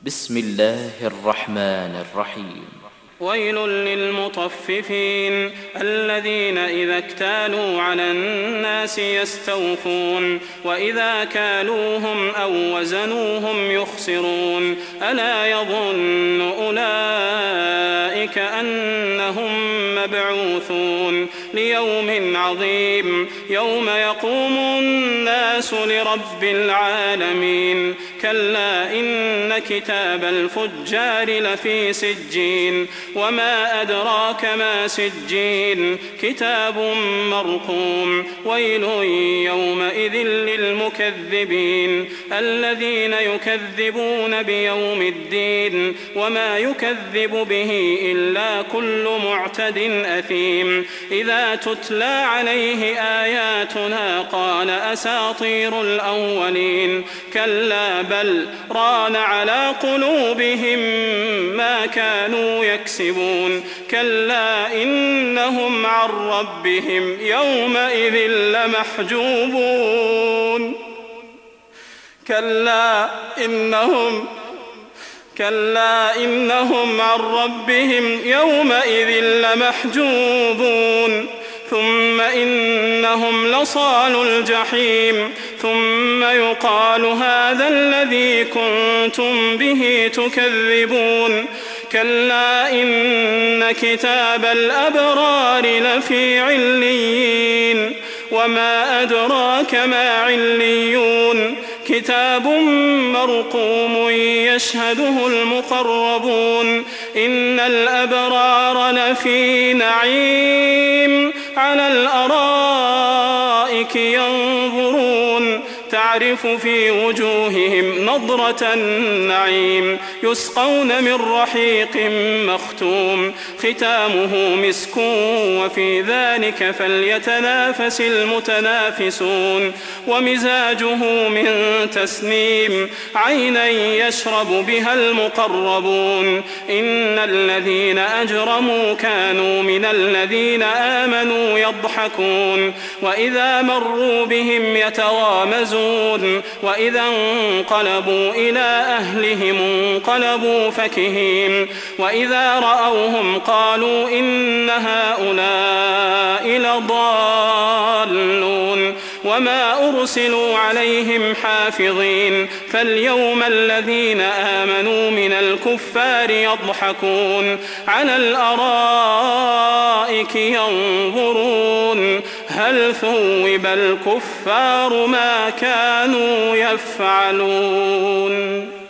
بسم الله الرحمن الرحيم. ويل للمطففين الذين إذا اكتالوا على الناس يستوفون وإذا كالوهم أو وزنوهم يخسرون ألا يظن أولئك أنهم مبعوثون ليوم عظيم يوم يقوم الناس لرب العالمين كلا إن كتاب الفجار لفي سجين وما أدراك ما سجين كتاب مرقوم ويل يومئذ للمكذبين الذين يكذبون بيوم الدين وما يكذب به إلا كل معتد أثيم إذا تتلى عليه آياتنا قال أساطير الأولين كلا بل ران على قلوبهم ما كانوا يكسبون كلا إنهم عن ربهم يومئذ لمحجوبون كلا إنهم عن ربهم يومئذ لمحجوبون ثم إنهم لصالو الجحيم ثم يقال هذا الذي كنتم به تكذبون كلا إن كتاب الأبرار لفي عليين وما أدراك ما عليون كتاب مرقوم يشهده المقربون إن الأبرار لفي نعيم على الأرائك ينظرون تعرف في وجوههم نضرة النعيم يسقون من رحيق مختوم ختامه مسك وفي ذلك فليتنافس المتنافسون ومزاجه من تسنيم عينا يشرب بها المقربون إن الذين أجرموا كانوا من الذين آمنوا يضحكون وإذا مروا بهم يتغامزون وإذا انقلبوا إلى أهلهم انقلبوا فكهين وإذا رأوهم قالوا إن هؤلاء لضالون وما أرسلوا عليهم حافظين فاليوم الذين آمنوا من الكفار يضحكون على الأرائك ينظرون هل ثوب الكفار ما كانوا يفعلون.